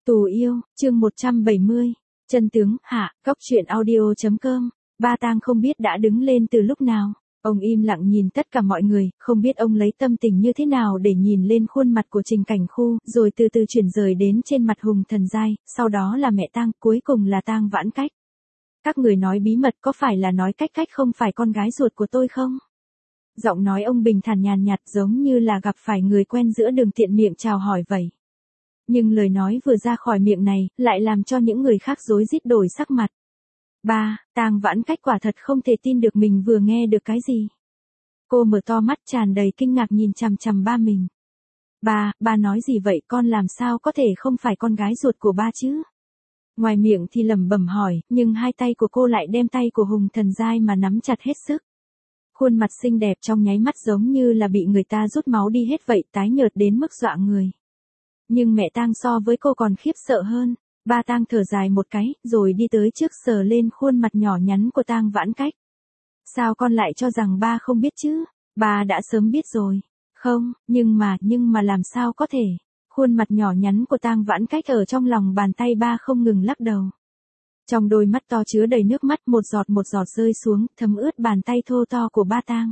Tù yêu, chương 170. Chân tướng, hạ, góc truyện audio.com. Ba Tang không biết đã đứng lên từ lúc nào. Ông im lặng nhìn tất cả mọi người, không biết ông lấy tâm tình như thế nào để nhìn lên khuôn mặt của Trình Cảnh Khu, rồi từ từ chuyển rời đến trên mặt Hùng Thần Giai, sau đó là mẹ Tang, cuối cùng là Tang Vãn Cách. Các người nói bí mật có phải là nói Cách Cách không phải con gái ruột của tôi không? Giọng nói ông bình thản nhàn nhạt giống như là gặp phải người quen giữa đường tiện miệng chào hỏi vậy. Nhưng lời nói vừa ra khỏi miệng này, lại làm cho những người khác rối rít đổi sắc mặt. Tang Vãn Cách quả thật không thể tin được mình vừa nghe được cái gì. Cô mở to mắt tràn đầy kinh ngạc nhìn chằm chằm ba mình. Ba nói gì vậy, con làm sao có thể không phải con gái ruột của ba chứ? Ngoài miệng thì lẩm bẩm hỏi, nhưng hai tay của cô lại đem tay của Hùng Thần Giai mà nắm chặt hết sức. Khuôn mặt xinh đẹp trong nháy mắt giống như là bị người ta rút máu đi hết vậy, tái nhợt đến mức dọa người. Nhưng mẹ Tang so với cô còn khiếp sợ hơn. Ba Tang thở dài một cái, rồi đi tới trước sờ lên khuôn mặt nhỏ nhắn của Tang Vãn Cách. Sao con lại cho rằng ba không biết chứ? Ba đã sớm biết rồi. Không, nhưng mà làm sao có thể? Khuôn mặt nhỏ nhắn của Tang Vãn Cách ở trong lòng bàn tay ba không ngừng lắc đầu. Trong đôi mắt to chứa đầy nước mắt một giọt rơi xuống, thấm ướt bàn tay thô to của ba Tang.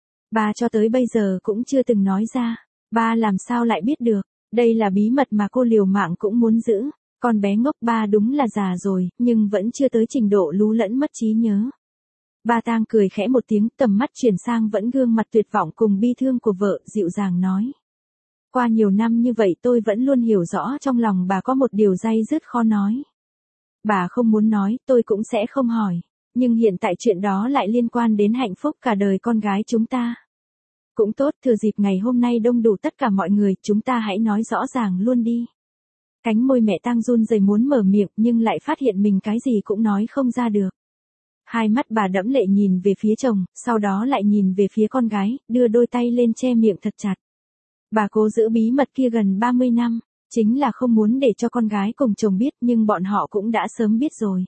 Ba cho tới bây giờ cũng chưa từng nói ra. Ba làm sao lại biết được? Đây là bí mật mà cô liều mạng cũng muốn giữ. Con bé ngốc, ba đúng là già rồi, nhưng vẫn chưa tới trình độ lú lẫn mất trí nhớ. Ba Tang cười khẽ một tiếng, tầm mắt chuyển sang vẫn gương mặt tuyệt vọng cùng bi thương của vợ, dịu dàng nói. Qua nhiều năm như vậy tôi vẫn luôn hiểu rõ trong lòng bà có một điều day dứt khó nói. Bà không muốn nói, tôi cũng sẽ không hỏi. Nhưng hiện tại chuyện đó lại liên quan đến hạnh phúc cả đời con gái chúng ta. Cũng tốt, thừa dịp ngày hôm nay đông đủ tất cả mọi người, chúng ta hãy nói rõ ràng luôn đi. Cánh môi mẹ Tang run rẩy muốn mở miệng nhưng lại phát hiện mình cái gì cũng nói không ra được. Hai mắt bà đẫm lệ nhìn về phía chồng, sau đó lại nhìn về phía con gái, đưa đôi tay lên che miệng thật chặt. Bà cố giữ bí mật kia gần 30 năm, chính là không muốn để cho con gái cùng chồng biết, nhưng bọn họ cũng đã sớm biết rồi.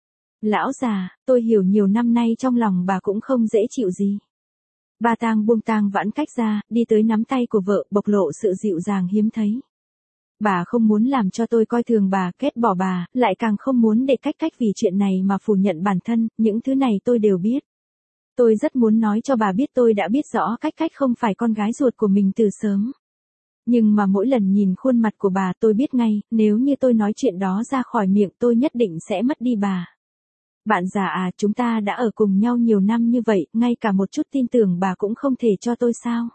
Lão già, tôi hiểu nhiều năm nay trong lòng bà cũng không dễ chịu gì. Ba Tang buông Tang Vãn Cách ra, đi tới nắm tay của vợ, bộc lộ sự dịu dàng hiếm thấy. Bà không muốn làm cho tôi coi thường bà, ghét bỏ bà, lại càng không muốn để Cách Cách vì chuyện này mà phủ nhận bản thân, những thứ này tôi đều biết. Tôi rất muốn nói cho bà biết tôi đã biết rõ Cách Cách không phải con gái ruột của mình từ sớm. Nhưng mà mỗi lần nhìn khuôn mặt của bà tôi biết ngay, nếu như tôi nói chuyện đó ra khỏi miệng tôi nhất định sẽ mất đi bà. Bạn già à, chúng ta đã ở cùng nhau nhiều năm như vậy, ngay cả một chút tin tưởng bà cũng không thể cho tôi sao?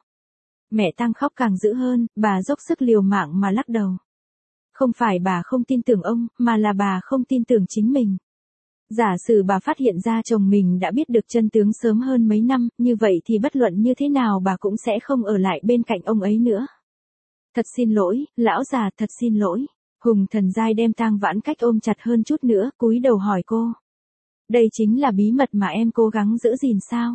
Mẹ Tang khóc càng dữ hơn, bà dốc sức liều mạng mà lắc đầu. Không phải bà không tin tưởng ông, mà là bà không tin tưởng chính mình. Giả sử bà phát hiện ra chồng mình đã biết được chân tướng sớm hơn mấy năm, như vậy thì bất luận như thế nào bà cũng sẽ không ở lại bên cạnh ông ấy nữa. Thật xin lỗi, lão già, thật xin lỗi. Hùng Thần Giai đem Tang Vãn Cách ôm chặt hơn chút nữa, cúi đầu hỏi cô. Đây chính là bí mật mà em cố gắng giữ gìn sao?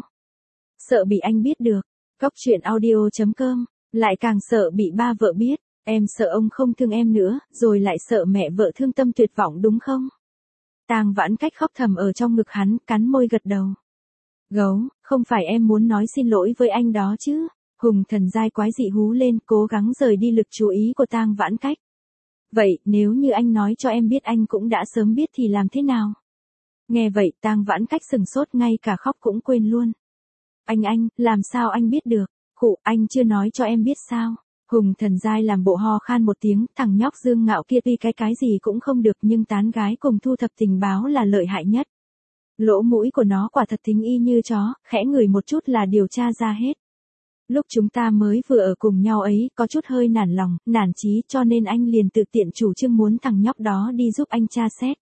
Sợ bị anh biết được. Góc truyện audio.com, lại càng sợ bị ba vợ biết. Em sợ ông không thương em nữa, rồi lại sợ mẹ vợ thương tâm tuyệt vọng đúng không? Tang Vãn Cách khóc thầm ở trong ngực hắn, cắn môi gật đầu. Gấu, không phải em muốn nói xin lỗi với anh đó chứ? Hùng Thần Giai quái dị hú lên, cố gắng rời đi lực chú ý của Tang Vãn Cách. Vậy, nếu như anh nói cho em biết anh cũng đã sớm biết thì làm thế nào? Nghe vậy Tang Vãn Cách sừng sốt, ngay cả khóc cũng quên luôn. Anh, làm sao anh biết được? Khụ, anh chưa nói cho em biết sao? Hùng Thần Giai làm bộ ho khan một tiếng, thằng nhóc Dương Ngạo kia tuy cái gì cũng không được nhưng tán gái cùng thu thập tình báo là lợi hại nhất. Lỗ mũi của nó quả thật thính y như chó, khẽ ngửi một chút là điều tra ra hết. Lúc chúng ta mới vừa ở cùng nhau ấy, có chút hơi nản lòng, nản chí, cho nên anh liền tự tiện chủ trương muốn thằng nhóc đó đi giúp anh tra xét.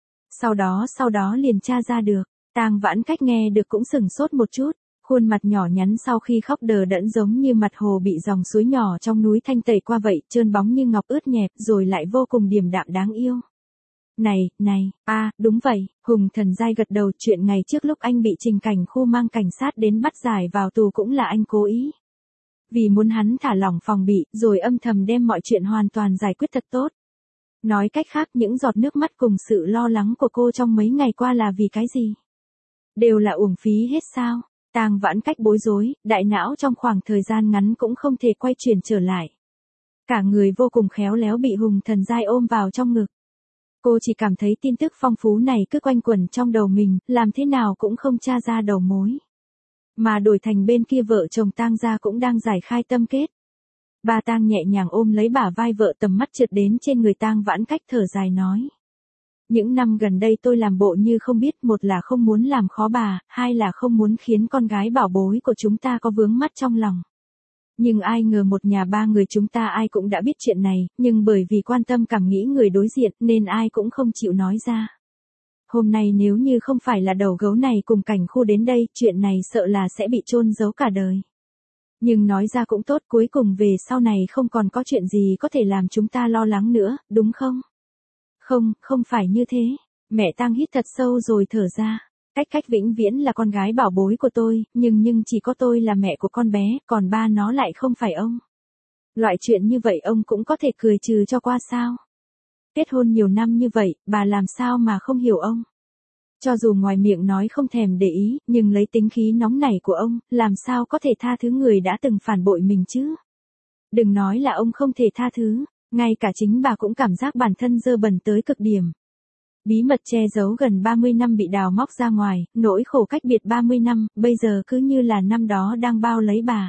Sau đó liền tra ra được. Tang Vãn Cách nghe được cũng sừng sốt một chút, khuôn mặt nhỏ nhắn sau khi khóc đờ đẫn giống như mặt hồ bị dòng suối nhỏ trong núi thanh tẩy qua vậy, trơn bóng như ngọc ướt nhẹp, rồi lại vô cùng điềm đạm đáng yêu. Này, đúng vậy, Hùng Thần Giai gật đầu, chuyện ngày trước lúc anh bị Trình Cảnh Khu mang cảnh sát đến bắt giải vào tù cũng là anh cố ý. Vì muốn hắn thả lỏng phòng bị, rồi âm thầm đem mọi chuyện hoàn toàn giải quyết thật tốt. Nói cách khác, những giọt nước mắt cùng sự lo lắng của cô trong mấy ngày qua là vì cái gì? Đều là uổng phí hết sao? Tang Vãn Cách bối rối, đại não trong khoảng thời gian ngắn cũng không thể quay chuyển trở lại. Cả người vô cùng khéo léo bị Hùng Thần Giai ôm vào trong ngực. Cô chỉ cảm thấy tin tức phong phú này cứ quanh quẩn trong đầu mình, làm thế nào cũng không tra ra đầu mối. Mà đổi thành bên kia vợ chồng Tang gia cũng đang giải khai tâm kết. Ba Tang nhẹ nhàng ôm lấy bả vai vợ, tầm mắt trượt đến trên người Tang Vãn Cách, thở dài nói. Những năm gần đây tôi làm bộ như không biết, một là không muốn làm khó bà, hai là không muốn khiến con gái bảo bối của chúng ta có vướng mắc trong lòng. Nhưng ai ngờ một nhà ba người chúng ta ai cũng đã biết chuyện này, nhưng bởi vì quan tâm cảm nghĩ người đối diện nên ai cũng không chịu nói ra. Hôm nay nếu như không phải là đầu gấu này cùng Cảnh Khu đến đây, chuyện này sợ là sẽ bị chôn giấu cả đời. Nhưng nói ra cũng tốt, cuối cùng về sau này không còn có chuyện gì có thể làm chúng ta lo lắng nữa, đúng không? Không, không phải như thế. Mẹ Tang hít thật sâu rồi thở ra. Cách vĩnh viễn là con gái bảo bối của tôi, nhưng chỉ có tôi là mẹ của con bé, còn ba nó lại không phải ông. Loại chuyện như vậy ông cũng có thể cười trừ cho qua sao? Kết hôn nhiều năm như vậy, bà làm sao mà không hiểu ông? Cho dù ngoài miệng nói không thèm để ý, nhưng lấy tính khí nóng nảy của ông, làm sao có thể tha thứ người đã từng phản bội mình chứ? Đừng nói là ông không thể tha thứ, ngay cả chính bà cũng cảm giác bản thân dơ bẩn tới cực điểm. Bí mật che giấu gần 30 năm bị đào móc ra ngoài, nỗi khổ cách biệt 30 năm, bây giờ cứ như là năm đó đang bao lấy bà.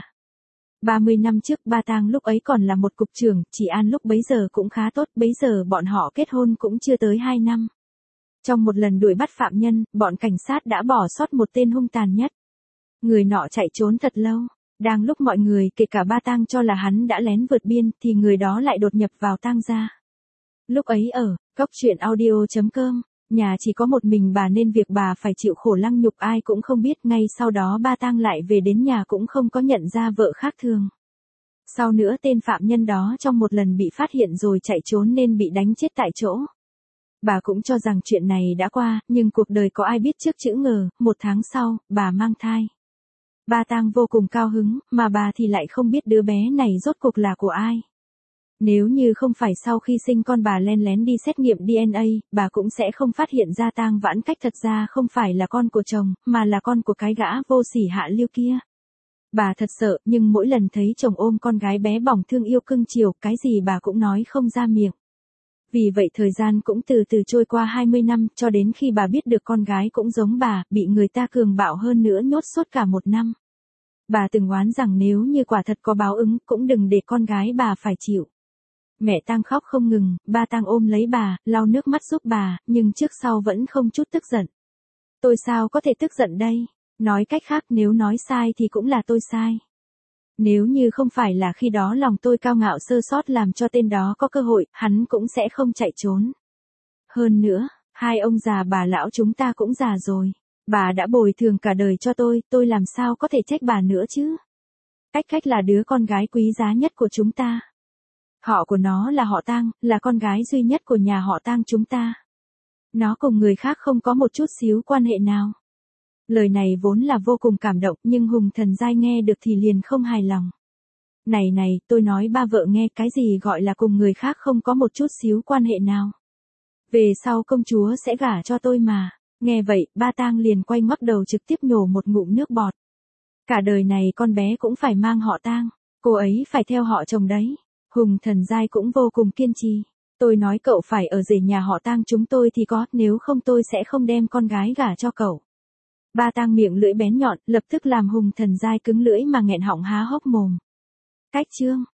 30 năm trước ba Tang lúc ấy còn là một cục trưởng, chị An lúc bấy giờ cũng khá tốt, bấy giờ bọn họ kết hôn cũng chưa tới 2 năm. Trong một lần đuổi bắt phạm nhân, bọn cảnh sát đã bỏ sót một tên hung tàn nhất. Người nọ chạy trốn thật lâu. Đang lúc mọi người kể cả ba Tang cho là hắn đã lén vượt biên thì người đó lại đột nhập vào Tang gia. Lúc ấy ở góc truyện audio.com, nhà chỉ có một mình bà nên việc bà phải chịu khổ lăng nhục ai cũng không biết. Ngay sau đó ba Tang lại về đến nhà cũng không có nhận ra vợ khác thường. Sau nữa tên phạm nhân đó trong một lần bị phát hiện rồi chạy trốn nên bị đánh chết tại chỗ. Bà cũng cho rằng chuyện này đã qua, nhưng cuộc đời có ai biết trước chữ ngờ, 1 tháng sau, bà mang thai. Ba Tang vô cùng cao hứng, mà bà thì lại không biết đứa bé này rốt cuộc là của ai. Nếu như không phải sau khi sinh con bà len lén đi xét nghiệm DNA, bà cũng sẽ không phát hiện ra Tang Vãn Cách thật ra không phải là con của chồng, mà là con của cái gã vô sỉ hạ lưu kia. Bà thật sợ, nhưng mỗi lần thấy chồng ôm con gái bé bỏng thương yêu cưng chiều, cái gì bà cũng nói không ra miệng. Vì vậy thời gian cũng từ từ trôi qua 20 năm, cho đến khi bà biết được con gái cũng giống bà, bị người ta cường bạo hơn nữa nhốt suốt cả 1 năm. Bà từng oán rằng nếu như quả thật có báo ứng, cũng đừng để con gái bà phải chịu. Mẹ Tang khóc không ngừng, ba Tang ôm lấy bà, lau nước mắt giúp bà, nhưng trước sau vẫn không chút tức giận. Tôi sao có thể tức giận đây? Nói cách khác, nếu nói sai thì cũng là tôi sai. Nếu như không phải là khi đó lòng tôi cao ngạo sơ sót làm cho tên đó có cơ hội, hắn cũng sẽ không chạy trốn. Hơn nữa, hai ông già bà lão chúng ta cũng già rồi. Bà đã bồi thường cả đời cho tôi làm sao có thể trách bà nữa chứ? Cách là đứa con gái quý giá nhất của chúng ta. Họ của nó là họ Tang, là con gái duy nhất của nhà họ Tang chúng ta. Nó cùng người khác không có một chút xíu quan hệ nào. Lời này vốn là vô cùng cảm động, nhưng Hùng Thần Giai nghe được thì liền không hài lòng. Này, tôi nói ba vợ nghe, cái gì gọi là cùng người khác không có một chút xíu quan hệ nào. Về sau công chúa sẽ gả cho tôi mà. Nghe vậy, ba Tang liền quay ngoắt đầu trực tiếp nhổ một ngụm nước bọt. Cả đời này con bé cũng phải mang họ Tang, cô ấy phải theo họ chồng đấy. Hùng Thần Giai cũng vô cùng kiên trì. Tôi nói cậu phải ở rể nhà họ Tang chúng tôi thì có, nếu không tôi sẽ không đem con gái gả cho cậu. Ba Tang miệng lưỡi bén nhọn, lập tức làm Hùng Thần Giai cứng lưỡi mà nghẹn họng há hốc mồm. Cách chương